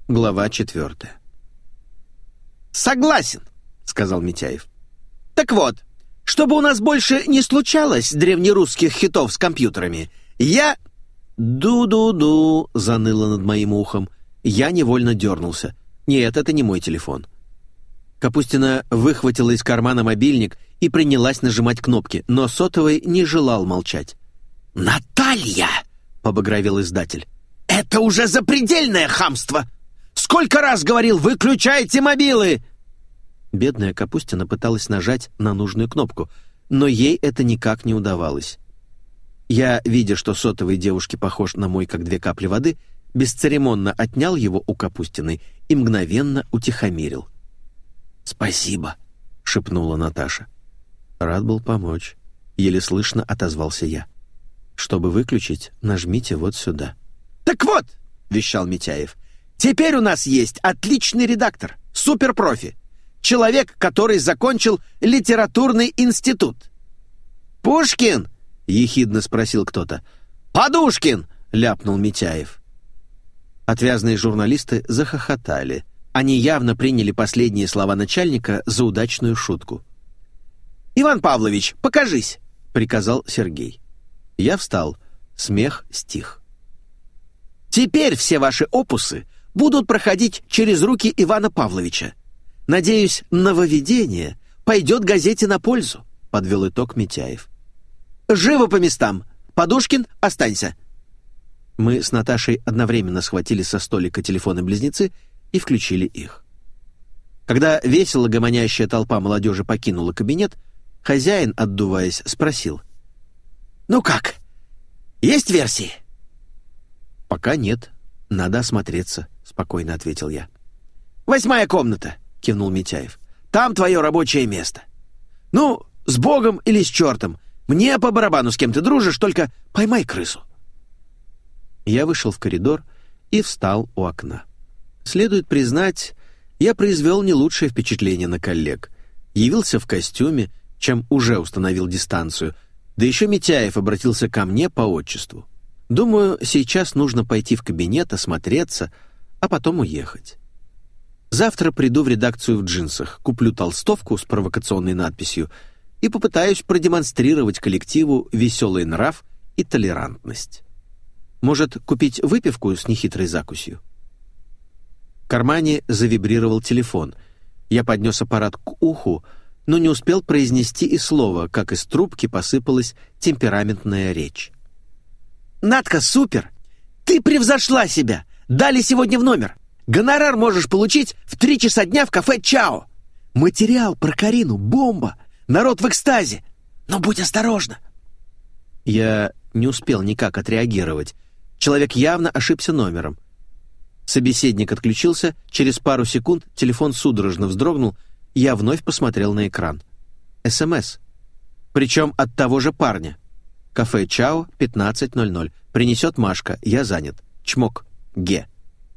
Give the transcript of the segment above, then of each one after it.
Глава 4. «Согласен», — сказал Митяев. «Так вот, чтобы у нас больше не случалось древнерусских хитов с компьютерами, я...» «Ду-ду-ду», — заныло над моим ухом. Я невольно дернулся. Нет, это не мой телефон. Капустина выхватила из кармана мобильник и принялась нажимать кнопки, но сотовый не желал молчать. «Наталья!» — побагровел издатель. «Это уже запредельное хамство! Сколько раз говорил, выключайте мобилы!» Бедная Капустина пыталась нажать на нужную кнопку, но ей это никак не удавалось. Я, видя, что сотовый девушки похож на мой, как 2 капли воды, бесцеремонно отнял его у Капустиной и мгновенно утихомирил. «Спасибо», — шепнула Наташа. «Рад был помочь», — еле слышно отозвался я. «Чтобы выключить, нажмите вот сюда». «Так вот», — вещал Митяев, «теперь у нас есть отличный редактор, суперпрофи, человек, который закончил литературный институт». «Пушкин?» — ехидно спросил кто-то. «Подушкин!» — ляпнул Митяев. Отвязные журналисты захохотали. Они явно приняли последние слова начальника за удачную шутку. «Иван Павлович, покажись!» — приказал Сергей. Я встал. Смех стих. «Теперь все ваши опусы будут проходить через руки Ивана Павловича. Надеюсь, нововведение пойдет газете на пользу», — подвел итог Митяев. «Живо по местам! Подушкин, останься!» Мы с Наташей одновременно схватили со столика телефоны-близнецы и включили их. Когда весело гомонящая толпа молодежи покинула кабинет, хозяин, отдуваясь, спросил: «Ну как? Есть версии?» «Пока нет. Надо осмотреться», — спокойно ответил я. «8-я комната», — кивнул Митяев. «Там твое рабочее место. Ну, с Богом или с чертом. Мне по барабану, с кем ты дружишь, только поймай крысу». Я вышел в коридор и встал у окна. Следует признать, я произвел не лучшее впечатление на коллег. Явился в костюме, чем уже установил дистанцию, да еще Митяев обратился ко мне по отчеству. Думаю, сейчас нужно пойти в кабинет, осмотреться, а потом уехать. Завтра приду в редакцию в джинсах, куплю толстовку с провокационной надписью и попытаюсь продемонстрировать коллективу веселый нрав и толерантность. Может, купить выпивку с нехитрой закусью? В кармане завибрировал телефон. Я поднес аппарат к уху, но не успел произнести и слова, как из трубки посыпалась темпераментная речь. «Натка, супер! Ты превзошла себя! Дали сегодня в номер! Гонорар можешь получить в 3 часа дня в кафе «Чао». Материал про Карину — бомба! Народ в экстазе! Но будь осторожна!» Я не успел никак отреагировать. Человек явно ошибся номером. Собеседник отключился, через пару секунд телефон судорожно вздрогнул, я вновь посмотрел на экран. СМС. Причем от того же парня. Кафе «Чао», 15:00. Принесет Машка, я занят. Чмок. Ге.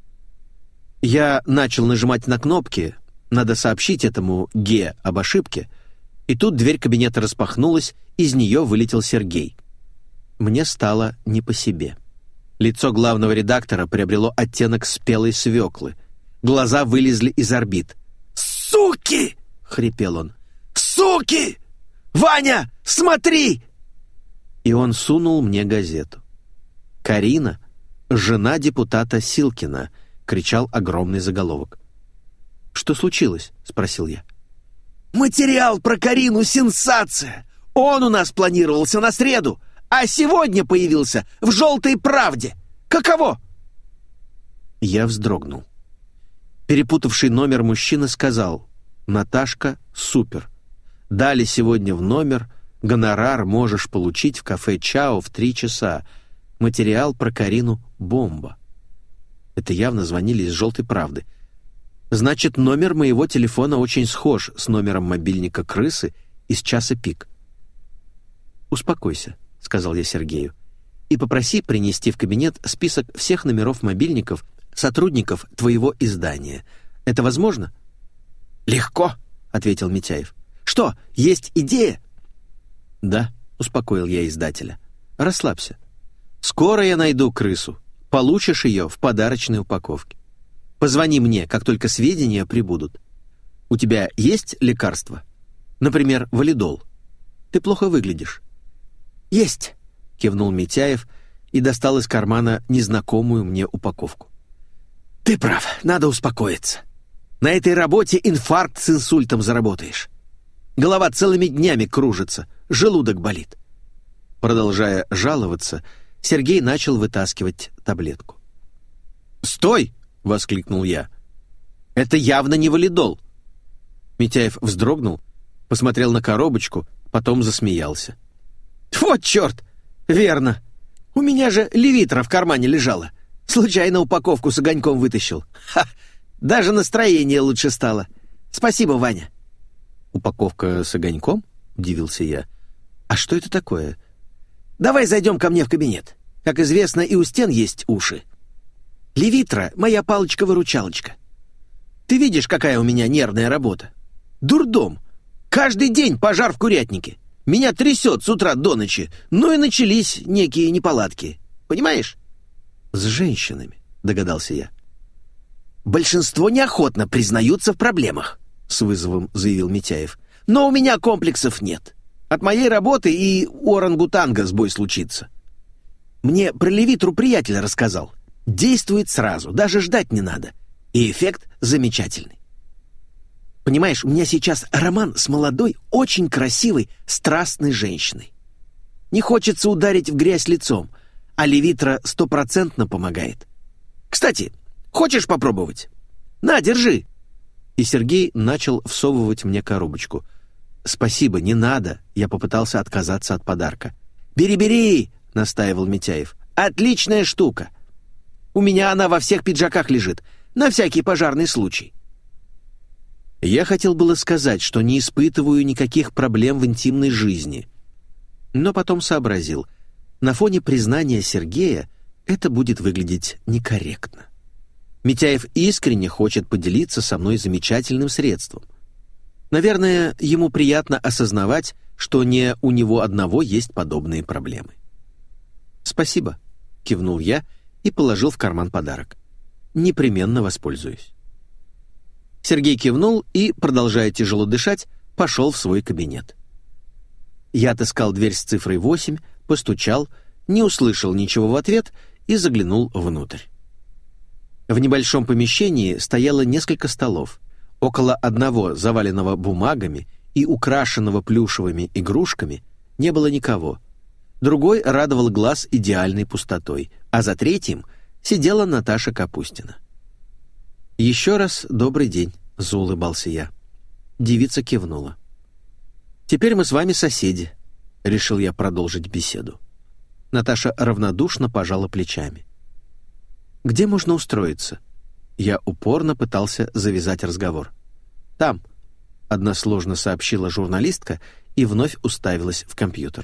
Я начал нажимать на кнопки, надо сообщить этому Ге об ошибке, и тут дверь кабинета распахнулась, из нее вылетел Сергей. Мне стало не по себе. Лицо главного редактора приобрело оттенок спелой свеклы. Глаза вылезли из орбит. «Суки!» — хрипел он. «Суки! Ваня, смотри!» И он сунул мне газету. «Карина, жена депутата Силкина», — кричал огромный заголовок. «Что случилось?» — спросил я. «Материал про Карину — сенсация! Он у нас планировался на среду, а сегодня появился в «Желтой правде». Каково?» Я вздрогнул. Перепутавший номер мужчина сказал: «Наташка, супер. Дали сегодня в номер, гонорар можешь получить в кафе «Чао» в 3 часа. Материал про Карину — бомба». Это явно звонили из «Желтой правды». Значит, номер моего телефона очень схож с номером мобильника крысы из «Часа пик». «Успокойся», — сказал я Сергею, «и попроси принести в кабинет список всех номеров мобильников сотрудников твоего издания. Это возможно?» «Легко», — ответил Митяев. «Что, есть идея?» «Да», — успокоил я издателя. «Расслабься. Скоро я найду крысу. Получишь ее в подарочной упаковке». Позвони мне, как только сведения прибудут. У тебя есть лекарства? Например, валидол. Ты плохо выглядишь». «Есть», — кивнул Митяев и достал из кармана незнакомую мне упаковку. «Ты прав, надо успокоиться. На этой работе инфаркт с инсультом заработаешь. Голова целыми днями кружится, желудок болит». Продолжая жаловаться, Сергей начал вытаскивать таблетку. «Стой!» — воскликнул я. «Это явно не валидол». Митяев вздрогнул, посмотрел на коробочку, потом засмеялся. «Вот черт! Верно! У меня же левитра в кармане лежала. Случайно упаковку с огоньком вытащил. Ха! Даже настроение лучше стало. Спасибо, Ваня». «Упаковка с огоньком?» — удивился я. «А что это такое?» «Давай зайдем ко мне в кабинет. Как известно, и у стен есть уши. Левитра — моя палочка-выручалочка. Ты видишь, какая у меня нервная работа? Дурдом. Каждый день пожар в курятнике. Меня трясет с утра до ночи. Ну и начались некие неполадки. Понимаешь?» «С женщинами», — догадался я. «Большинство неохотно признаются в проблемах», — с вызовом заявил Митяев. «Но у меня комплексов нет. От моей работы и у орангутанга сбой случится. Мне про левитру приятель рассказал. Действует сразу, даже ждать не надо. И эффект замечательный. Понимаешь, у меня сейчас роман с молодой, очень красивой, страстной женщиной. Не хочется ударить в грязь лицом, а левитра 100% помогает. Кстати, хочешь попробовать? На, держи!» И Сергей начал всовывать мне коробочку. «Спасибо, не надо», — я попытался отказаться от подарка. «Бери, бери!» — настаивал Митяев. «Отличная штука! У меня она во всех пиджаках лежит, на всякий пожарный случай». Я хотел было сказать, что не испытываю никаких проблем в интимной жизни, но потом сообразил, на фоне признания Сергея это будет выглядеть некорректно. Митяев искренне хочет поделиться со мной замечательным средством. Наверное, ему приятно осознавать, что не у него одного есть подобные проблемы. «Спасибо», — кивнул я и положил в карман подарок. «Непременно воспользуюсь». Сергей кивнул и, продолжая тяжело дышать, пошел в свой кабинет. Я отыскал дверь с цифрой 8, постучал, не услышал ничего в ответ и заглянул внутрь. В небольшом помещении стояло несколько столов. Около одного, заваленного бумагами и украшенного плюшевыми игрушками, не было никого. Другой радовал глаз идеальной пустотой, а за третьим сидела Наташа Капустина. «Еще раз добрый день», — заулыбался я. Девица кивнула. «Теперь мы с вами соседи», — решил я продолжить беседу. Наташа равнодушно пожала плечами. «Где можно устроиться?» Я упорно пытался завязать разговор. «Там», — односложно сообщила журналистка и вновь уставилась в компьютер.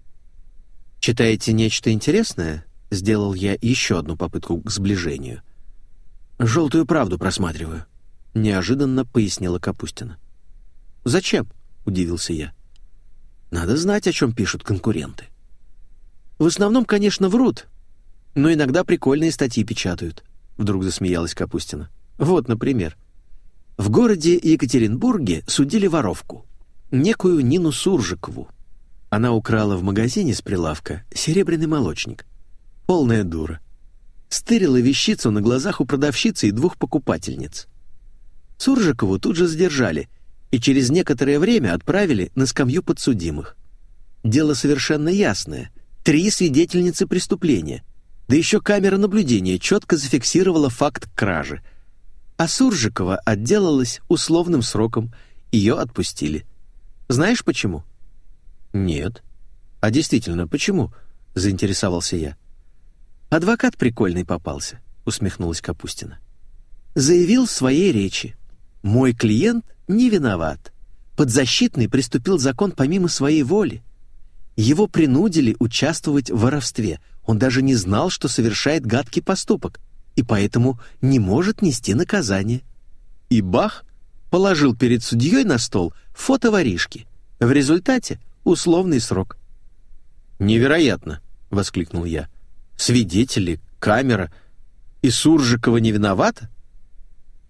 «Читаете нечто интересное?» — сделал я еще одну попытку к сближению. «Желтую правду просматриваю», — неожиданно пояснила Капустина. «Зачем?» — удивился я. «Надо знать, о чем пишут конкуренты. В основном, конечно, врут, но иногда прикольные статьи печатают», — вдруг засмеялась Капустина. «Вот, например. В городе Екатеринбурге судили воровку, некую Нину Суржикову. Она украла в магазине с прилавка серебряный молочник. Полная дура. Стырила вещицу на глазах у продавщицы и двух покупательниц. Суржикову тут же задержали и через некоторое время отправили на скамью подсудимых. Дело совершенно ясное. 3 свидетельницы преступления. Да еще камера наблюдения четко зафиксировала факт кражи. А Суржикова отделалась условным сроком, ее отпустили. Знаешь почему? «Нет». «А действительно, почему?» — заинтересовался я. «Адвокат прикольный попался», — усмехнулась Капустина. Заявил в своей речи: «Мой клиент не виноват. Подзащитный приступил закон помимо своей воли. Его принудили участвовать в воровстве. Он даже не знал, что совершает гадкий поступок, и поэтому не может нести наказание». И бах! Положил перед судьей на стол фото воришки. В результате условный срок. «Невероятно!» — воскликнул я. «Свидетели, камера. И Суржикова не виновата?»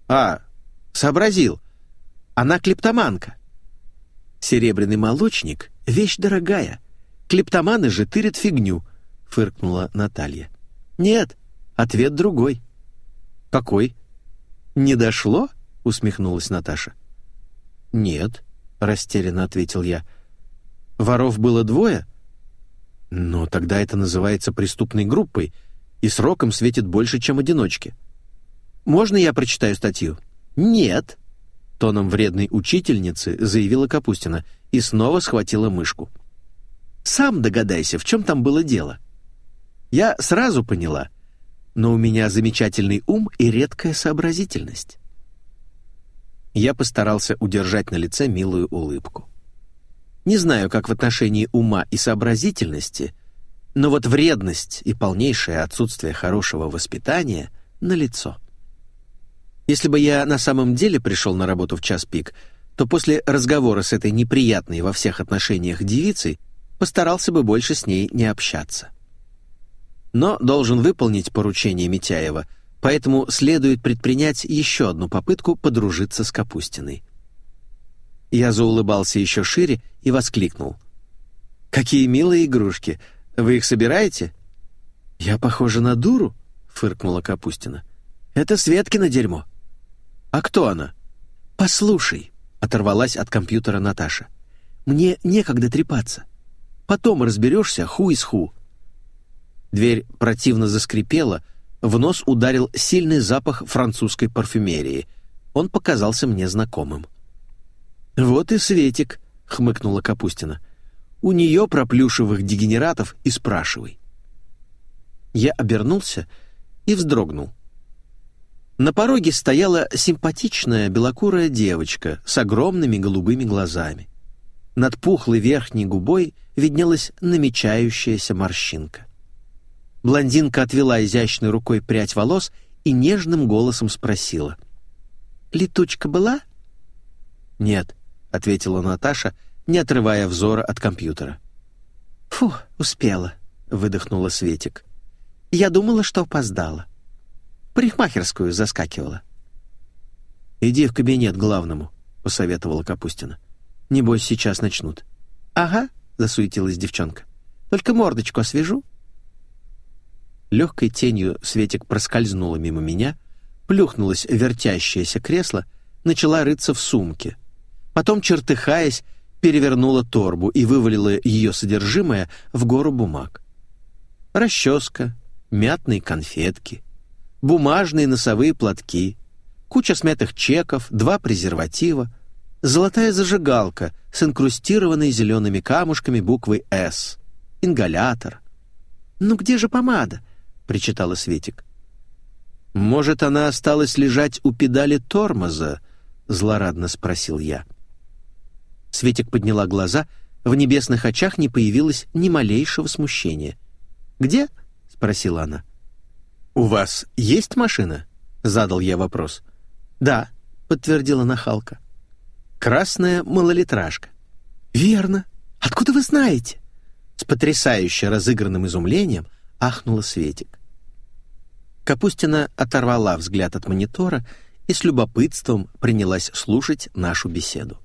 Сообразил. Она клептоманка». «Серебряный молочник — вещь дорогая. Клептоманы же тырят фигню», — фыркнула Наталья. «Нет, ответ другой». «Какой?» «Не дошло?» — усмехнулась Наташа. «Нет», — растерянно ответил я. «Воров было 2? Но тогда это называется преступной группой, и сроком светит больше, чем одиночке. Можно я прочитаю статью?» «Нет», — тоном вредной учительницы заявила Капустина и снова схватила мышку. «Сам догадайся, в чем там было дело». Я сразу поняла, но у меня замечательный ум и редкая сообразительность. Я постарался удержать на лице милую улыбку. Не знаю, как в отношении ума и сообразительности, но вот вредность и полнейшее отсутствие хорошего воспитания налицо. Если бы я на самом деле пришел на работу в час пик, то после разговора с этой неприятной во всех отношениях девицей постарался бы больше с ней не общаться. Но должен выполнить поручение Митяева, поэтому следует предпринять еще одну попытку подружиться с Капустиной. Я заулыбался еще шире и воскликнул: «Какие милые игрушки! Вы их собираете?» «Я похожа на дуру?» — фыркнула Капустина. «Это Светкино дерьмо». «А кто она?» «Послушай», — оторвалась от компьютера Наташа. «Мне некогда трепаться. Потом разберешься who is who». Дверь противно заскрипела, в нос ударил сильный запах французской парфюмерии. Он показался мне знакомым. «Вот и Светик», — хмыкнула Капустина. «У нее про плюшевых дегенератов и спрашивай». Я обернулся и вздрогнул. На пороге стояла симпатичная белокурая девочка с огромными голубыми глазами. Над пухлой верхней губой виднелась намечающаяся морщинка. Блондинка отвела изящной рукой прядь волос и нежным голосом спросила: «Летучка была?» «Нет», — ответила Наташа, не отрывая взора от компьютера. «Фу, успела», — выдохнула Светик. «Я думала, что опоздала. В парикмахерскую заскакивала». «Иди в кабинет к главному», — посоветовала Капустина. «Небось, сейчас начнут». «Ага», — засуетилась девчонка. «Только мордочку освежу». Легкой тенью Светик проскользнула мимо меня, плюхнулась в вертящееся кресло, начала рыться в сумке. Потом, чертыхаясь, перевернула торбу и вывалила ее содержимое в гору бумаг. Расческа, мятные конфетки, бумажные носовые платки, куча смятых чеков, 2 презерватива, золотая зажигалка с инкрустированной зелеными камушками буквой «С», ингалятор. «Ну где же помада?» — причитала Светик. «Может, она осталась лежать у педали тормоза?» — злорадно спросил я. Светик подняла глаза, в небесных очах не появилось ни малейшего смущения. «Где?» — спросила она. «У вас есть машина?» — задал я вопрос. «Да», — подтвердила нахалка. «Красная малолитражка». «Верно. Откуда вы знаете?» С потрясающе разыгранным изумлением ахнула Светик. Капустина оторвала взгляд от монитора и с любопытством принялась слушать нашу беседу.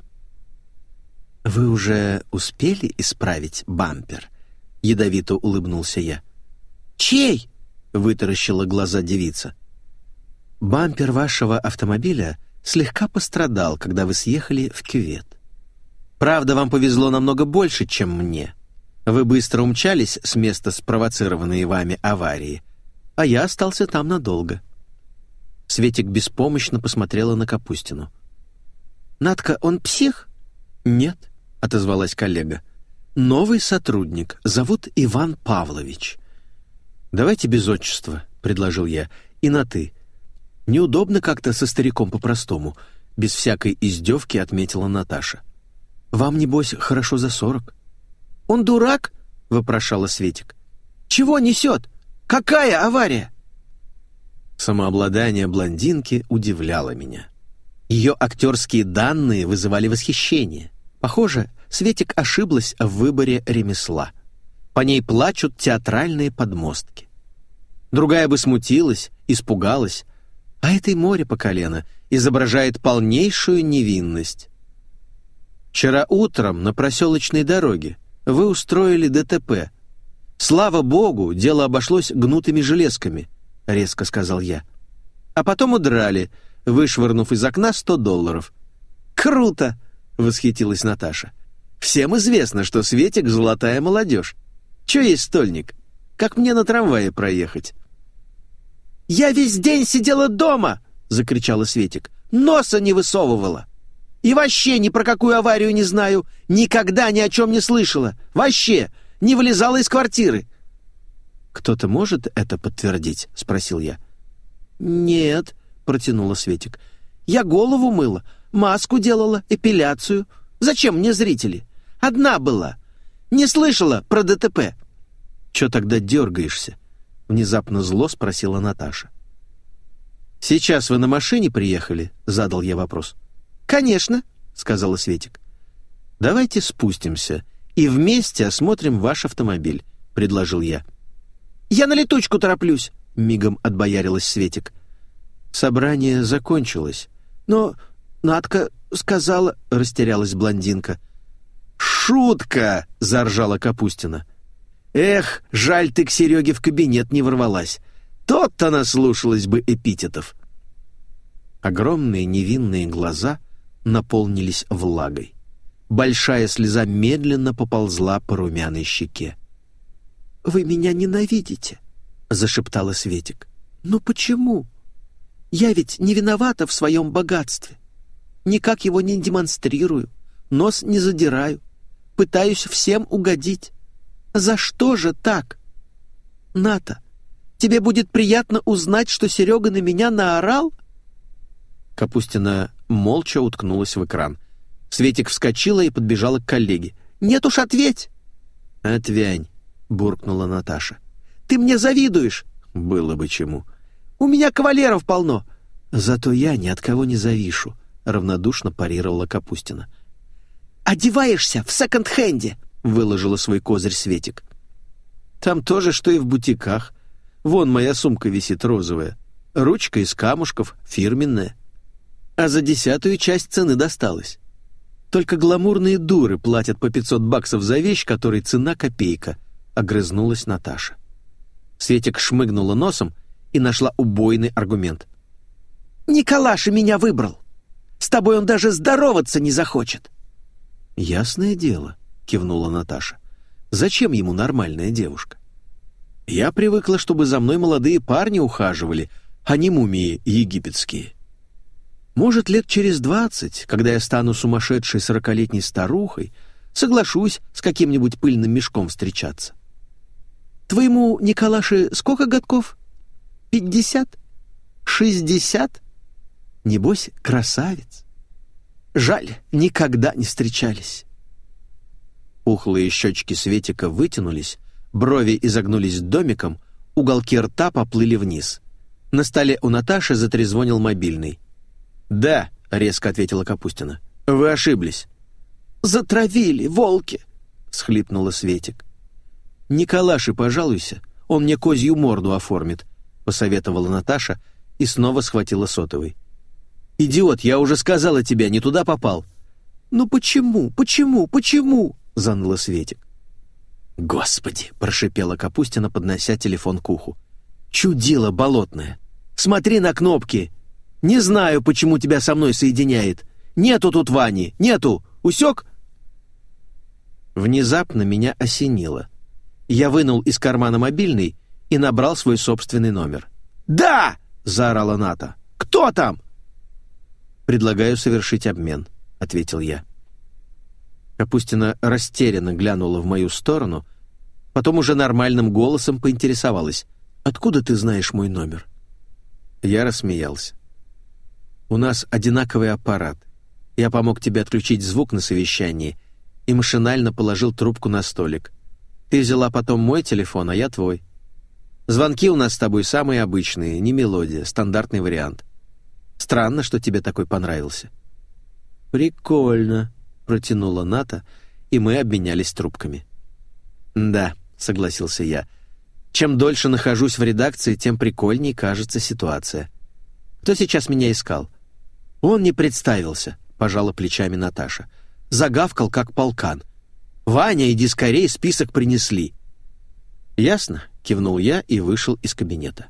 «Вы уже успели исправить бампер?» — ядовито улыбнулся я. «Чей?» — вытаращила глаза девица. «Бампер вашего автомобиля слегка пострадал, когда вы съехали в кювет. Правда, вам повезло намного больше, чем мне. Вы быстро умчались с места спровоцированной вами аварии, а я остался там надолго». Светик беспомощно посмотрела на Капустину. «Надка, он псих?» «Нет», — отозвалась коллега. «Новый сотрудник, зовут Иван Павлович». «Давайте без отчества», — предложил я, — «и на «ты». Неудобно как-то со стариком по-простому», — без всякой издевки отметила Наташа. «Вам, небось, хорошо за 40». «Он дурак?» — вопрошала Светик. «Чего несет? Какая авария?» Самообладание блондинки удивляло меня. Ее актерские данные вызывали восхищение. Похоже, Светик ошиблась в выборе ремесла. По ней плачут театральные подмостки. Другая бы смутилась, испугалась, а этой море по колено, изображает полнейшую невинность. Вчера утром на проселочной дороге вы устроили ДТП. Слава богу, дело обошлось гнутыми железками, резко сказал я. А потом удрали, вышвырнув из окна $100. Круто, восхитилась Наташа. Всем известно, что Светик — золотая молодежь. Чё есть стольник? Как мне на трамвае проехать? «Я весь день сидела дома!» — закричала Светик. «Носа не высовывала! И вообще ни про какую аварию не знаю, никогда ни о чем не слышала! Вообще! Не вылезала из квартиры!» «Кто-то может это подтвердить?» — спросил я. «Нет», — протянула Светик. «Я голову мыла, маску делала, эпиляцию. Зачем мне зрители? Одна была. Не слышала про ДТП». «Чё тогда дергаешься?» — внезапно зло спросила Наташа. «Сейчас вы на машине приехали?» — задал я вопрос. «Конечно», — сказала Светик. «Давайте спустимся и вместе осмотрим ваш автомобиль», — предложил я. «Я на летучку тороплюсь», — мигом отбоярилась Светик. «Собрание закончилось. Но Натка сказала...» — растерялась блондинка. «Шутка!» — заржала Капустина. «Эх, жаль, ты к Сереге в кабинет не ворвалась. Тот-то наслушалась бы эпитетов». Огромные невинные глаза наполнились влагой. Большая слеза медленно поползла по румяной щеке. «Вы меня ненавидите», — зашептала Светик. «Но почему? Я ведь не виновата в своем богатстве. Никак его не демонстрирую, нос не задираю, пытаюсь всем угодить. За что же так? Ната, тебе будет приятно узнать, что Серега на меня наорал?» Капустина молча уткнулась в экран. Светик вскочила и подбежала к коллеге. «Нет уж, ответь!» «Отвянь!» — буркнула Наташа. «Ты мне завидуешь!» «Было бы чему!» «У меня кавалеров полно!» «Зато я ни от кого не завишу!» — равнодушно парировала Капустина. «Одеваешься в секонд-хенде!» — выложила свой козырь Светик. «Там тоже, что и в бутиках. Вон моя сумка висит розовая. Ручка из камушков, фирменная. А за 10-ю часть цены досталось. Только гламурные дуры платят по $500 за вещь, которой цена копейка», — огрызнулась Наташа. Светик шмыгнула носом и нашла убойный аргумент. «Николаша меня выбрал. С тобой он даже здороваться не захочет». «Ясное дело», — кивнула Наташа. «Зачем ему нормальная девушка? Я привыкла, чтобы за мной молодые парни ухаживали, а не мумии египетские. Может, лет через 20, когда я стану сумасшедшей 40-летней старухой, соглашусь с каким-нибудь пыльным мешком встречаться. Твоему Николаше сколько годков? 50? 60? Небось, красавец. Жаль, никогда не встречались». Пухлые щечки Светика вытянулись, брови изогнулись домиком, уголки рта поплыли вниз. На столе у Наташи затрезвонил мобильный. «Да», — резко ответила Капустина, — «вы ошиблись». «Затравили, волки!» — схлипнула Светик. «Николаше пожалуйся, он мне козью морду оформит», — посоветовала Наташа и снова схватила сотовый. «Идиот, я уже сказала тебе, не туда попал». «Ну почему, почему?» — заныла Светик. «Господи!» — прошипела Капустина, поднося телефон к уху. «Чудило болотное! Смотри на кнопки! Не знаю, почему тебя со мной соединяет! Нету тут Вани! Нету! Усек?» Внезапно меня осенило. Я вынул из кармана мобильный и набрал свой собственный номер. «Да!» — заорала Ната. «Кто там?» «Предлагаю совершить обмен», — ответил я. Капустина растерянно глянула в мою сторону, потом уже нормальным голосом поинтересовалась. «Откуда ты знаешь мой номер?» Я рассмеялся. «У нас одинаковый аппарат. Я помог тебе отключить звук на совещании и машинально положил трубку на столик. Ты взяла потом мой телефон, а я твой. Звонки у нас с тобой самые обычные, не мелодия, стандартный вариант. Странно, что тебе такой понравился». «Прикольно», — протянула Ната, и мы обменялись трубками. «Да», — согласился я, — «чем дольше нахожусь в редакции, тем прикольней кажется ситуация. Кто сейчас меня искал?» «Он не представился», — пожала плечами Наташа. «Загавкал, как полкан. Ваня, иди скорей, список принесли». «Ясно», — кивнул я и вышел из кабинета.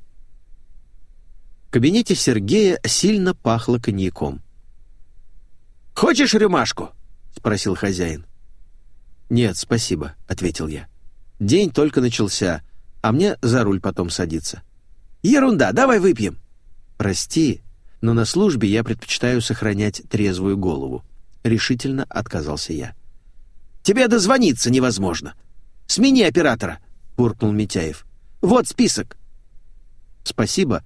В кабинете Сергея сильно пахло коньяком. «Хочешь рюмашку?» — спросил хозяин. «Нет, спасибо», — ответил я. «День только начался, а мне за руль потом садиться». «Ерунда, давай выпьем». «Прости, но на службе я предпочитаю сохранять трезвую голову», — решительно отказался я. «Тебе дозвониться невозможно. Смени оператора», — буркнул Митяев. «Вот список». «Спасибо,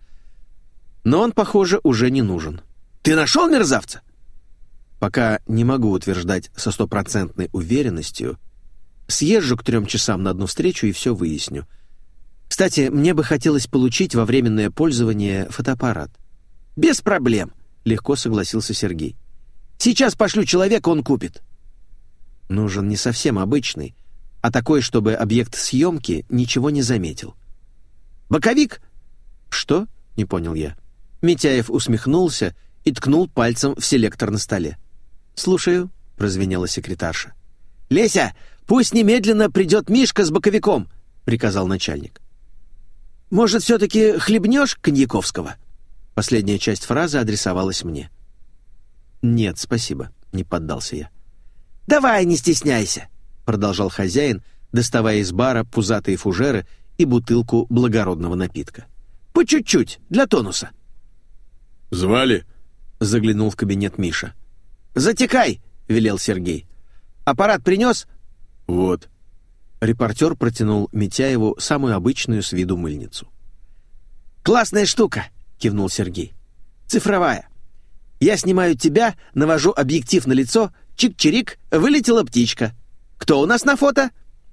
но он, похоже, уже не нужен». «Ты нашел мерзавца?» «Пока не могу утверждать со 100% уверенностью. Съезжу к 3 часам на одну встречу и все выясню. Кстати, мне бы хотелось получить во временное пользование фотоаппарат». «Без проблем», — легко согласился Сергей. «Сейчас пошлю человека, он купит». «Нужен не совсем обычный, а такой, чтобы объект съемки ничего не заметил». «Боковик?» «Что?» — не понял я. Митяев усмехнулся и ткнул пальцем в селектор на столе. «Слушаю», — прозвенела секретарша. «Леся, пусть немедленно придет Мишка с боковиком», — приказал начальник. «Может, все-таки хлебнешь коньяковского?» Последняя часть фразы адресовалась мне. «Нет, спасибо», — не поддался я. «Давай, не стесняйся», — продолжал хозяин, доставая из бара пузатые фужеры и бутылку благородного напитка. «По чуть-чуть, для тонуса». «Звали?» — заглянул в кабинет Миша. «Затекай», — велел Сергей. «Аппарат принес?» «Вот». Репортер протянул Митяеву самую обычную с виду мыльницу. «Классная штука», — кивнул Сергей. «Цифровая. Я снимаю тебя, навожу объектив на лицо, чик-чирик, вылетела птичка. Кто у нас на фото?»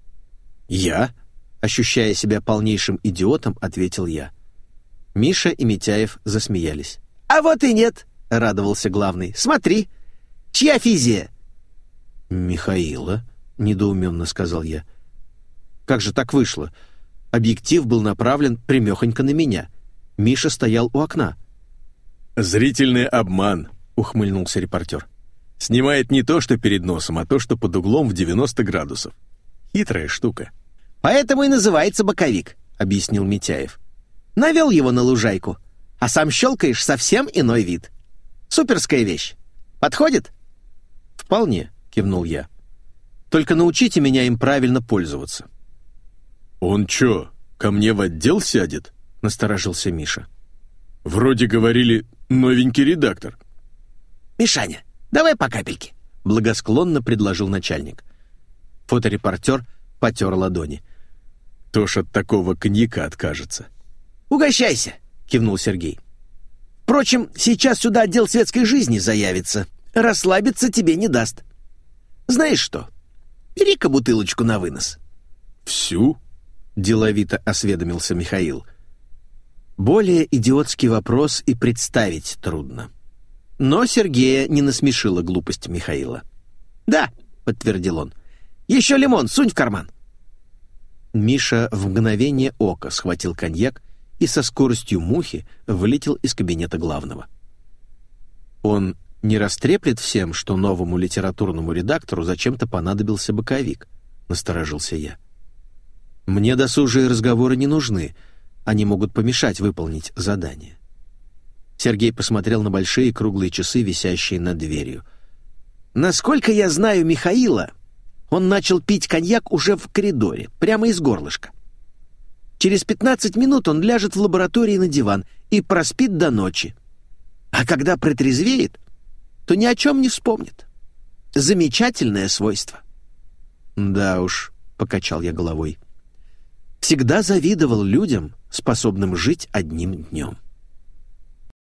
«Я», — ощущая себя полнейшим идиотом, ответил я. Миша и Митяев засмеялись. «А вот и нет», — радовался главный. «Смотри, чья физия?» «Михаила», — недоуменно сказал я. «Как же так вышло? Объектив был направлен прямехонько на меня. Миша стоял у окна». «Зрительный обман», — ухмыльнулся репортер. «Снимает не то, что перед носом, а то, что под углом в 90 градусов. Хитрая штука». «Поэтому и называется боковик», — объяснил Митяев. «Навел его на лужайку, а сам щелкаешь совсем иной вид. Суперская вещь. Подходит?» «Вполне», — кивнул я. «Только научите меня им правильно пользоваться». «Он чё, ко мне в отдел сядет?» — насторожился Миша. «Вроде говорили, новенький редактор». «Мишаня, давай по капельке», — благосклонно предложил начальник. Фоторепортер потер ладони. «Кто ж от такого коньяка откажется?» «Угощайся», — кивнул Сергей. «Впрочем, сейчас сюда отдел светской жизни заявится. Расслабиться тебе не даст. Знаешь что, бери-ка бутылочку на вынос». «Всю?» — деловито осведомился Михаил. Более идиотский вопрос и представить трудно. Но Сергея не насмешила глупость Михаила. «Да», — подтвердил он. «Еще лимон сунь в карман». Миша в мгновение ока схватил коньяк и со скоростью мухи вылетел из кабинета главного. Он не растреплет всем, что новому литературному редактору зачем-то понадобился боковик, насторожился я. Мне досужие разговоры не нужны, они могут помешать выполнить задание. Сергей посмотрел на большие круглые часы, висящие над дверью. «Насколько я знаю Михаила, он начал пить коньяк уже в коридоре, прямо из горлышка. Через 15 минут он ляжет в лаборатории на диван и проспит до ночи. А когда протрезвеет, то ни о чем не вспомнит. Замечательное свойство». «Да уж», — покачал я головой. «Всегда завидовал людям, способным жить одним днем».